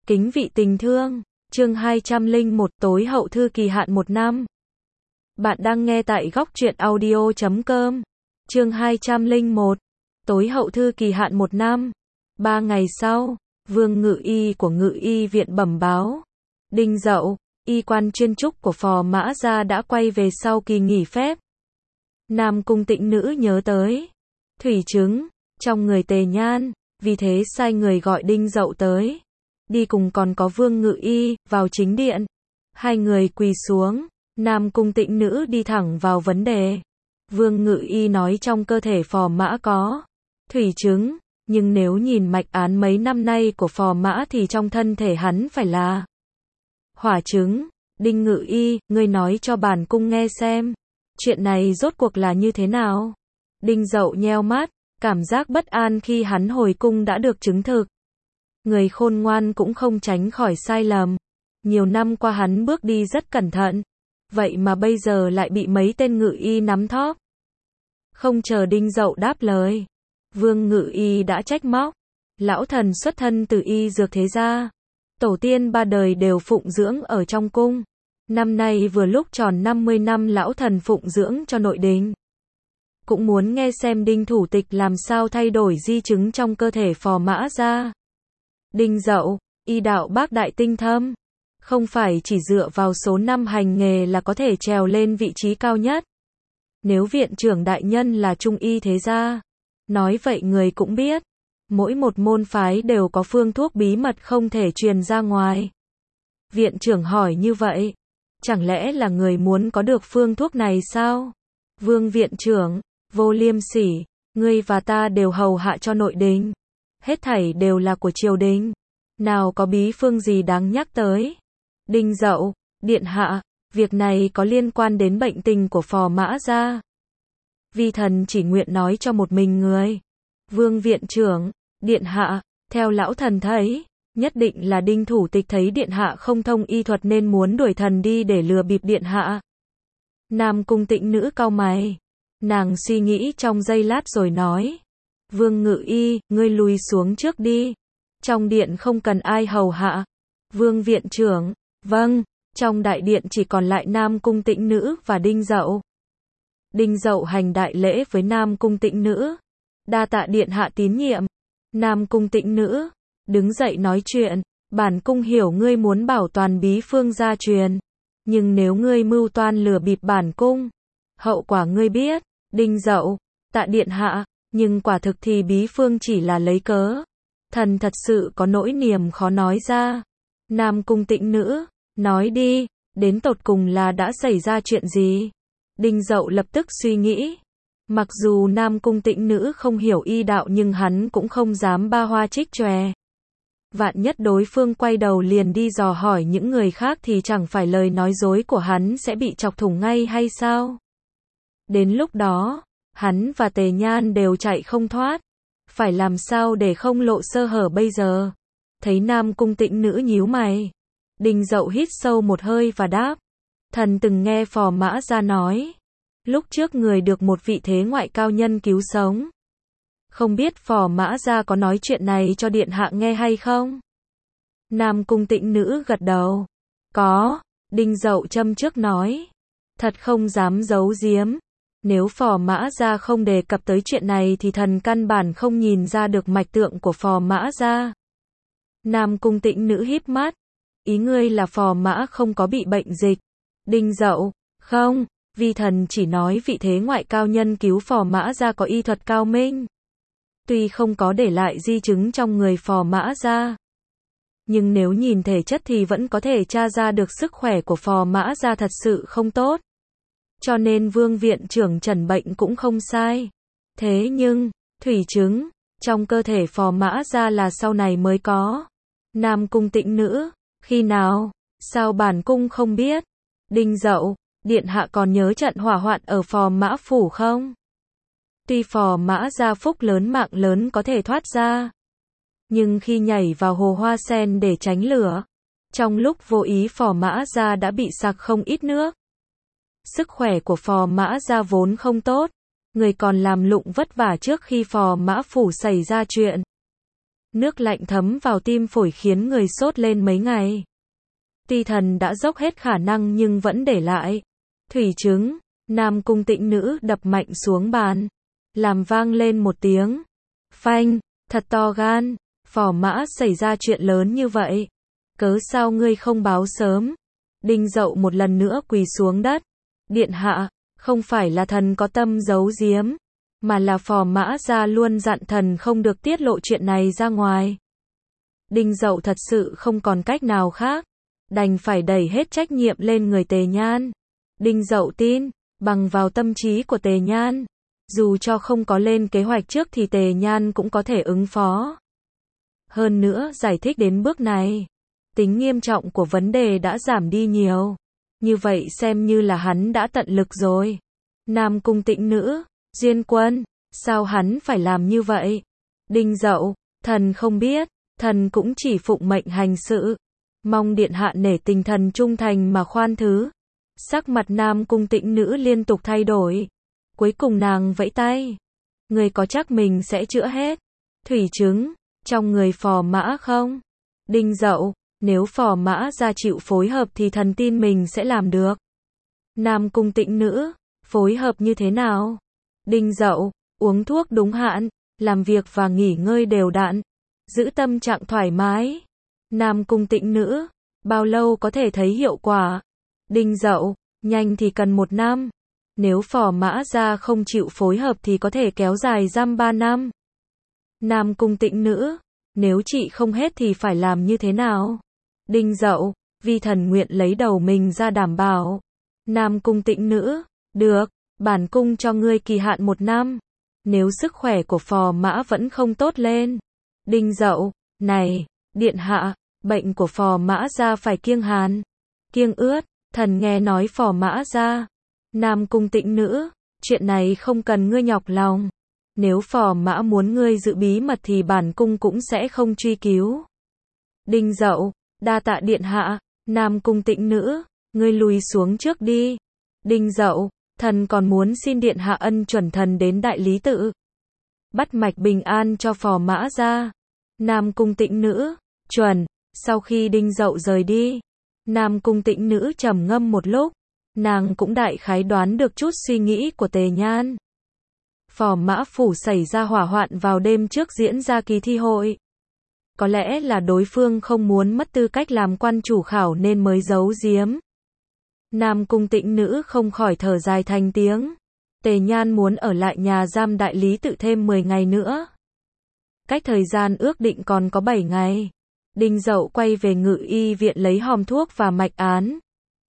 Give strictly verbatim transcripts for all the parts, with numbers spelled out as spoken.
Kính vị tình thương, chương hai trăm lẻ một tối hậu thư kỳ hạn một năm. Bạn đang nghe tại góc truyện audio chấm com. Chương hai trăm lẻ một, tối hậu thư kỳ hạn một năm. Ba ngày sau, Vương Ngự Y của Ngự Y viện bẩm báo. Đinh Dậu, y quan chuyên trúc của Phò Mã Gia đã quay về sau kỳ nghỉ phép. Nam Cung Tịnh Nữ nhớ tới Thủy Trứng trong người Tề Nhan, vì thế sai người gọi Đinh Dậu tới. Đi cùng còn có Vương Ngự Y, vào chính điện. Hai người quỳ xuống, Nam Cung Tịnh Nữ đi thẳng vào vấn đề. Vương Ngự Y nói trong cơ thể Phò Mã có Thủy Trứng, nhưng nếu nhìn mạch án mấy năm nay của Phò Mã thì trong thân thể hắn phải là Hỏa Trứng. Đinh Ngự Y, ngươi nói cho bản cung nghe xem, chuyện này rốt cuộc là như thế nào? Đinh Dậu nheo mắt, cảm giác bất an khi hắn hồi cung đã được chứng thực. Người khôn ngoan cũng không tránh khỏi sai lầm. Nhiều năm qua hắn bước đi rất cẩn thận. Vậy mà bây giờ lại bị mấy tên Ngự Y nắm thóp. Không chờ Đinh Dậu đáp lời, Vương Ngự Y đã trách móc. Lão thần xuất thân từ y dược thế gia. Tổ tiên ba đời đều phụng dưỡng ở trong cung. Năm nay vừa lúc tròn năm mươi năm lão thần phụng dưỡng cho nội đình. Cũng muốn nghe xem Đinh thủ tịch làm sao thay đổi di chứng trong cơ thể Phò Mã Gia. Đinh Dậu, y đạo bác đại tinh thâm, không phải chỉ dựa vào số năm hành nghề là có thể trèo lên vị trí cao nhất. Nếu viện trưởng đại nhân là trung y thế gia, nói vậy người cũng biết, mỗi một môn phái đều có phương thuốc bí mật không thể truyền ra ngoài. Viện trưởng hỏi như vậy, chẳng lẽ là người muốn có được phương thuốc này sao? Vương viện trưởng, vô liêm sỉ, ngươi và ta đều hầu hạ cho nội đình. Hết thảy đều là của triều đình. Nào có bí phương gì đáng nhắc tới? Đinh Dậu, điện hạ, việc này có liên quan đến bệnh tình của Phò Mã Gia. Vi thần chỉ nguyện nói cho một mình người. Vương viện trưởng, điện hạ, theo lão thần thấy, nhất định là Đinh thủ tịch thấy điện hạ không thông y thuật nên muốn đuổi thần đi để lừa bịp điện hạ. Nam Cung Tịnh Nữ cau mày. Nàng suy nghĩ trong giây lát rồi nói. Vương Ngự Y, ngươi lùi xuống trước đi. Trong điện không cần ai hầu hạ. Vương viện trưởng, vâng. Trong đại điện chỉ còn lại Nam Cung Tịnh Nữ và Đinh Dậu. Đinh Dậu hành đại lễ với Nam Cung Tịnh Nữ. Đa tạ điện hạ tín nhiệm. Nam Cung Tịnh Nữ đứng dậy nói chuyện. Bản cung hiểu ngươi muốn bảo toàn bí phương gia truyền, nhưng nếu ngươi mưu toan lừa bịp bản cung, hậu quả ngươi biết. Đinh Dậu, tạ điện hạ, nhưng quả thực thì bí phương chỉ là lấy cớ. Thần thật sự có nỗi niềm khó nói ra. Nam Cung Tịnh Nữ, nói đi, đến tột cùng là đã xảy ra chuyện gì? Đinh Dậu lập tức suy nghĩ. Mặc dù Nam Cung Tịnh Nữ không hiểu y đạo nhưng hắn cũng không dám ba hoa trích tròe. Vạn nhất đối phương quay đầu liền đi dò hỏi những người khác thì chẳng phải lời nói dối của hắn sẽ bị chọc thủng ngay hay sao? Đến lúc đó, hắn và Tề Nhan đều chạy không thoát. Phải làm sao để không lộ sơ hở bây giờ? Thấy Nam Cung Tịnh Nữ nhíu mày, Đinh Dậu hít sâu một hơi và đáp. Thần từng nghe Phò Mã Gia nói, lúc trước người được một vị thế ngoại cao nhân cứu sống. Không biết Phò Mã Gia có nói chuyện này cho điện hạ nghe hay không? Nam Cung Tịnh Nữ gật đầu. Có, Đinh Dậu châm trước nói. Thật không dám giấu giếm. Nếu Phò Mã Gia không đề cập tới chuyện này thì thần căn bản không nhìn ra được mạch tượng của Phò Mã Gia. Nam Cung Tịnh Nữ híp mắt. Ý ngươi là Phò Mã không có bị bệnh dịch? Đinh Dậu, không, vi thần chỉ nói vị thế ngoại cao nhân cứu Phò Mã Gia có y thuật cao minh. Tuy không có để lại di chứng trong người Phò Mã Gia, nhưng nếu nhìn thể chất thì vẫn có thể tra ra được sức khỏe của Phò Mã Gia thật sự không tốt. Cho nên Vương viện trưởng chẩn bệnh cũng không sai. Thế nhưng, Thủy Trứng trong cơ thể Phò Mã Gia là sau này mới có. Nam Cung Tịnh Nữ, khi nào? Sao bản cung không biết? Đinh Dậu, điện hạ còn nhớ trận hỏa hoạn ở Phò Mã phủ không? Tuy Phò Mã Gia phúc lớn mạng lớn có thể thoát ra, nhưng khi nhảy vào hồ hoa sen để tránh lửa, trong lúc vô ý Phò Mã Gia đã bị sặc không ít nước. Sức khỏe của Phò Mã Gia vốn không tốt, người còn làm lụng vất vả trước khi Phò Mã phủ xảy ra chuyện. Nước lạnh thấm vào tim phổi khiến người sốt lên mấy ngày. Tuy thần đã dốc hết khả năng nhưng vẫn để lại thủy chứng. Nam Cung Tĩnh Nữ đập mạnh xuống bàn, làm vang lên một tiếng phanh, thật to gan. Phò Mã xảy ra chuyện lớn như vậy, cớ sao ngươi không báo sớm? Đinh Dậu một lần nữa quỳ xuống đất. Điện hạ, không phải là thần có tâm giấu giếm, mà là Phò Mã gia luôn dặn thần không được tiết lộ chuyện này ra ngoài. Đinh Dậu thật sự không còn cách nào khác, đành phải đẩy hết trách nhiệm lên người Tề Nhan. Đinh Dậu tin, bằng vào tâm trí của Tề Nhan, dù cho không có lên kế hoạch trước thì Tề Nhan cũng có thể ứng phó. Hơn nữa, giải thích đến bước này, tính nghiêm trọng của vấn đề đã giảm đi nhiều. Như vậy xem như là hắn đã tận lực rồi. Nam Cung Tĩnh Nữ, Diên Quân, sao hắn phải làm như vậy? Đinh Dậu, thần không biết, thần cũng chỉ phụng mệnh hành sự. Mong điện hạ nể tình thần trung thành mà khoan thứ. Sắc mặt Nam Cung Tĩnh Nữ liên tục thay đổi. Cuối cùng nàng vẫy tay. Người có chắc mình sẽ chữa hết thủy chứng trong người Phò Mã không? Đinh Dậu, nếu Phò Mã gia chịu phối hợp thì thần tin mình sẽ làm được. Nam Cung Tĩnh Nữ, phối hợp như thế nào? Đinh Dậu, uống thuốc đúng hạn, làm việc và nghỉ ngơi đều đặn, giữ tâm trạng thoải mái. Nam Cung Tĩnh Nữ, bao lâu có thể thấy hiệu quả? Đinh Dậu, nhanh thì cần một năm. Nếu Phò Mã gia không chịu phối hợp thì có thể kéo dài dăm ba năm. Nam Cung Tĩnh Nữ, nếu trị không hết thì phải làm như thế nào? Đinh Dậu, vi thần nguyện lấy đầu mình ra đảm bảo. Nam Cung Tĩnh Nữ, được, bản cung cho ngươi kỳ hạn một năm. Nếu sức khỏe của Phò Mã vẫn không tốt lên. Đinh Dậu, này, điện hạ, bệnh của Phò Mã gia phải kiêng hàn, kiêng ướt, thần nghe nói Phò Mã gia. Nam Cung Tĩnh Nữ, chuyện này không cần ngươi nhọc lòng. Nếu Phò Mã muốn ngươi giữ bí mật thì bản cung cũng sẽ không truy cứu. Đinh Dậu, đa tạ điện hạ. Nam Cung Tĩnh Nữ, ngươi lùi xuống trước đi. Đinh Dậu, thần còn muốn xin điện hạ ân chuẩn thần đến Đại Lý Tự, bắt mạch bình an cho Phò Mã gia. Nam Cung Tĩnh Nữ, chuẩn. Sau khi Đinh Dậu rời đi, Nam Cung Tĩnh Nữ trầm ngâm một lúc, nàng cũng đại khái đoán được chút suy nghĩ của Tề Nhan. Phò Mã phủ xảy ra hỏa hoạn vào đêm trước diễn ra kỳ thi hội. Có lẽ là đối phương không muốn mất tư cách làm quan chủ khảo nên mới giấu giếm. Nam Cung Tĩnh Nữ không khỏi thở dài thành tiếng. Tề Nhan muốn ở lại nhà giam Đại Lý Tự thêm mười ngày nữa. Cách thời gian ước định còn có bảy ngày. Đinh Dậu quay về Ngự Y viện lấy hòm thuốc và mạch án.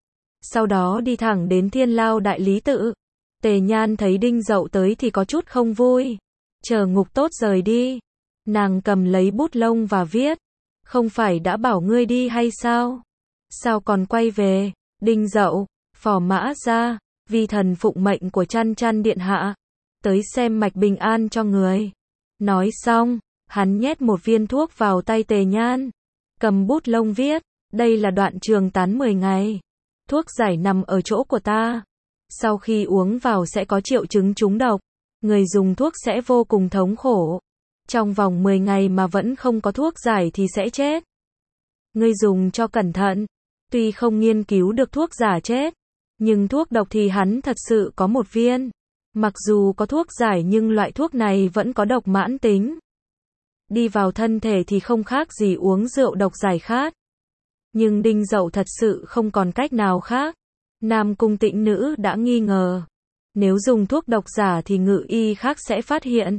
Sau đó đi thẳng đến Thiên Lao Đại Lý Tự. Tề Nhan thấy Đinh Dậu tới thì có chút không vui. Chờ Ngục Tốt rời đi, nàng cầm lấy bút lông và viết. Không phải đã bảo ngươi đi hay sao? Sao còn quay về? Đinh Dậu, Phò Mã gia, vi thần phụng mệnh của Chăn Chăn điện hạ, tới xem mạch bình an cho người. Nói xong, hắn nhét một viên thuốc vào tay Tề Nhan, cầm bút lông viết, đây là đoạn trường tán mười ngày. Thuốc giải nằm ở chỗ của ta. Sau khi uống vào sẽ có triệu chứng trúng độc. Người dùng thuốc sẽ vô cùng thống khổ. Trong vòng mười ngày mà vẫn không có thuốc giải thì sẽ chết. Ngươi dùng cho cẩn thận. Tuy không nghiên cứu được thuốc giả chết, nhưng thuốc độc thì hắn thật sự có một viên. Mặc dù có thuốc giải nhưng loại thuốc này vẫn có độc mãn tính. Đi vào thân thể thì không khác gì uống rượu độc giải khát. Nhưng Đinh Dậu thật sự không còn cách nào khác. Nam Cung Tĩnh Nữ đã nghi ngờ. Nếu dùng thuốc độc giả thì Ngự Y khác sẽ phát hiện.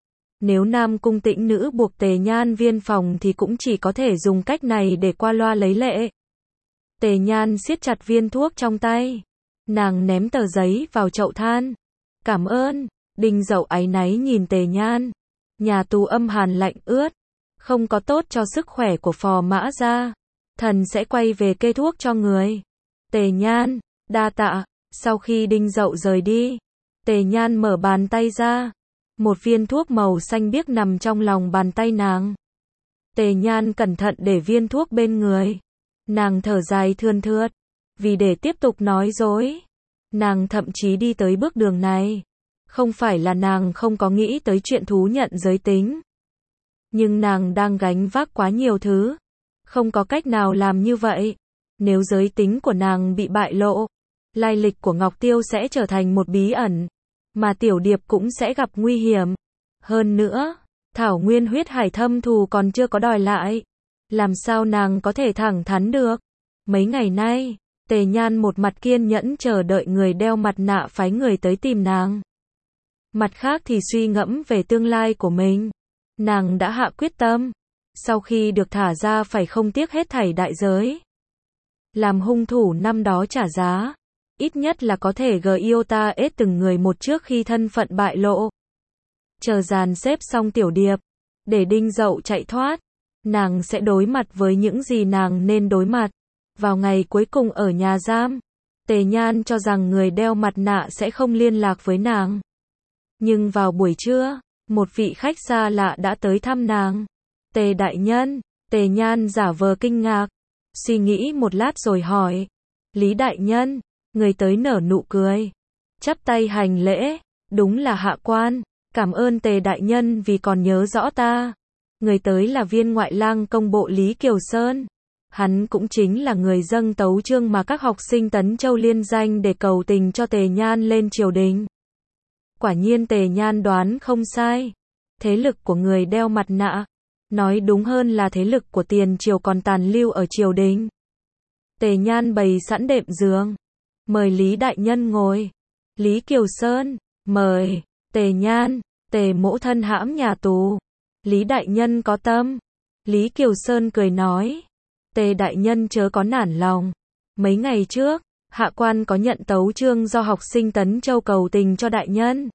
Nếu Nam Cung Tĩnh Nữ buộc Tề Nhan viên phòng thì cũng chỉ có thể dùng cách này để qua loa lấy lệ. Tề Nhan siết chặt viên thuốc trong tay. Nàng ném tờ giấy vào chậu than. Cảm ơn. Đinh Dậu áy náy nhìn Tề Nhan. Nhà tù âm hàn lạnh ướt, không có tốt cho sức khỏe của Phò Mã gia. Thần sẽ quay về kê thuốc cho người. Tề Nhan, đa tạ. Sau khi Đinh Dậu rời đi, Tề Nhan mở bàn tay ra. Một viên thuốc màu xanh biếc nằm trong lòng bàn tay nàng. Tề Nhan cẩn thận để viên thuốc bên người. Nàng thở dài thườn thượt. Vì để tiếp tục nói dối, nàng thậm chí đi tới bước đường này. Không phải là nàng không có nghĩ tới chuyện thú nhận giới tính. Nhưng nàng đang gánh vác quá nhiều thứ. Không có cách nào làm như vậy. Nếu giới tính của nàng bị bại lộ, lai lịch của Ngọc Tiêu sẽ trở thành một bí ẩn, mà Tiểu Điệp cũng sẽ gặp nguy hiểm. Hơn nữa, Thảo Nguyên huyết hải thâm thù còn chưa có đòi lại. Làm sao nàng có thể thẳng thắn được? Mấy ngày nay, Tề Nhan một mặt kiên nhẫn chờ đợi người đeo mặt nạ phái người tới tìm nàng. Mặt khác thì suy ngẫm về tương lai của mình. Nàng đã hạ quyết tâm, sau khi được thả ra phải không tiếc hết thảy đại giới. Làm hung thủ năm đó trả giá, ít nhất là có thể gờ yêu ta ết từng người một trước khi thân phận bại lộ. Chờ dàn xếp xong Tiểu Điệp, để Đinh Dậu chạy thoát, nàng sẽ đối mặt với những gì nàng nên đối mặt. Vào ngày cuối cùng ở nhà giam, Tề Nhan cho rằng người đeo mặt nạ sẽ không liên lạc với nàng. Nhưng vào buổi trưa, một vị khách xa lạ đã tới thăm nàng. Tề đại nhân, Tề Nhan giả vờ kinh ngạc, suy nghĩ một lát rồi hỏi. Lý đại nhân, người tới nở nụ cười, chắp tay hành lễ, đúng là hạ quan, cảm ơn Tề đại nhân vì còn nhớ rõ ta. Người tới là viên ngoại lang công bộ Lý Kiều Sơn. Hắn cũng chính là người dâng tấu chương mà các học sinh Tấn Châu liên danh để cầu tình cho Tề Nhan lên triều đình. Quả nhiên Tề Nhan đoán không sai. Thế lực của người đeo mặt nạ, nói đúng hơn là thế lực của tiền triều còn tàn lưu ở triều đình. Tề Nhan bày sẵn đệm giường, mời Lý đại nhân ngồi. Lý Kiều Sơn, mời. Tề Nhan, Tề mỗ thân hãm nhà tù. Lý đại nhân có tâm. Lý Kiều Sơn cười nói. Tề đại nhân chớ có nản lòng. Mấy ngày trước, hạ quan có nhận tấu chương do học sinh Tấn Châu cầu tình cho đại nhân.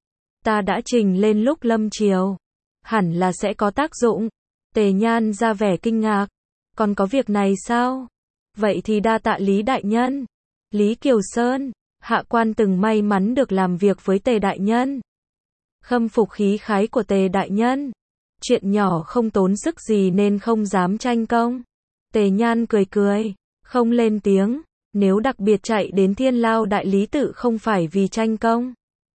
Ta đã trình lên lúc lâm triều. Hẳn là sẽ có tác dụng. Tề Nhan ra vẻ kinh ngạc. Còn có việc này sao? Vậy thì đa tạ Lý đại nhân. Lý Kiều Sơn, hạ quan từng may mắn được làm việc với Tề đại nhân. Khâm phục khí khái của Tề đại nhân. Chuyện nhỏ không tốn sức gì nên không dám tranh công. Tề Nhan cười cười, không lên tiếng. Nếu đặc biệt chạy đến Thiên Lao đại lý tự không phải vì tranh công,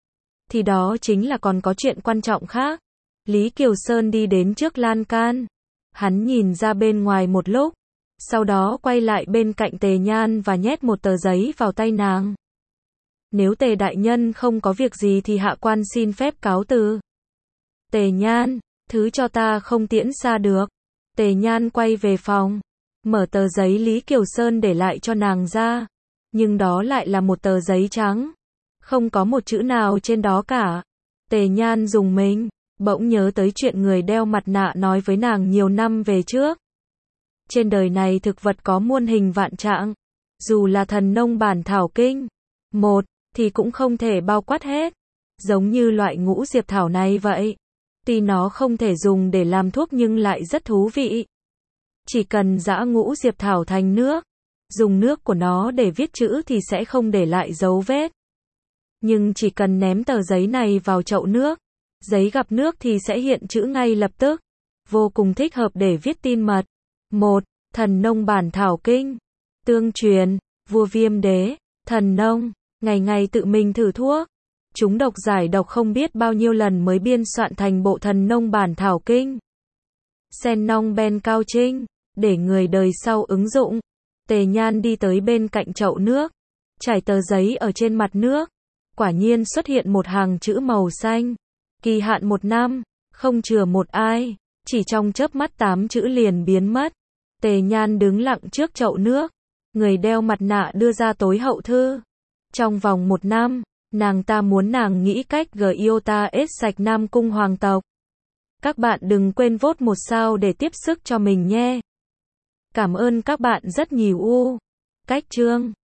thì đó chính là còn có chuyện quan trọng khác. Lý Kiều Sơn đi đến trước lan can. Hắn nhìn ra bên ngoài một lúc, sau đó quay lại bên cạnh Tề Nhan và nhét một tờ giấy vào tay nàng. Nếu Tề đại nhân không có việc gì thì hạ quan xin phép cáo từ. Tề Nhan, thứ cho ta không tiễn xa được. Tề Nhan quay về phòng, mở tờ giấy Lý Kiều Sơn để lại cho nàng ra. Nhưng đó lại là một tờ giấy trắng, không có một chữ nào trên đó cả. Tề Nhan rùng mình, bỗng nhớ tới chuyện người đeo mặt nạ nói với nàng nhiều năm về trước. Trên đời này thực vật có muôn hình vạn trạng, dù là thần nông bản thảo kinh, một, thì cũng không thể bao quát hết. Giống như loại ngũ diệp thảo này vậy. Tuy nó không thể dùng để làm thuốc nhưng lại rất thú vị. Chỉ cần giã ngũ diệp thảo thành nước, dùng nước của nó để viết chữ thì sẽ không để lại dấu vết. Nhưng chỉ cần ném tờ giấy này vào chậu nước, giấy gặp nước thì sẽ hiện chữ ngay lập tức. Vô cùng thích hợp để viết tin mật. một. Thần nông bản thảo kinh. Tương truyền, vua Viêm Đế, thần nông, ngày ngày tự mình thử thuốc. Chúng độc giải độc không biết bao nhiêu lần mới biên soạn thành bộ thần nông bản thảo kinh. Sen nong ben cao trinh, để người đời sau ứng dụng. Tề Nhan đi tới bên cạnh chậu nước, trải tờ giấy ở trên mặt nước. Quả nhiên xuất hiện một hàng chữ màu xanh. Kỳ hạn một năm, không chừa một ai. Chỉ trong chớp mắt tám chữ liền biến mất. Tề Nhan đứng lặng trước chậu nước. Người đeo mặt nạ đưa ra tối hậu thư. Trong vòng một năm, nàng ta muốn nàng nghĩ cách gờ yêu ta ết sạch Nam Cung hoàng tộc. Các bạn đừng quên vote một sao để tiếp sức cho mình nhé. Cảm ơn các bạn rất nhiều. Cách chương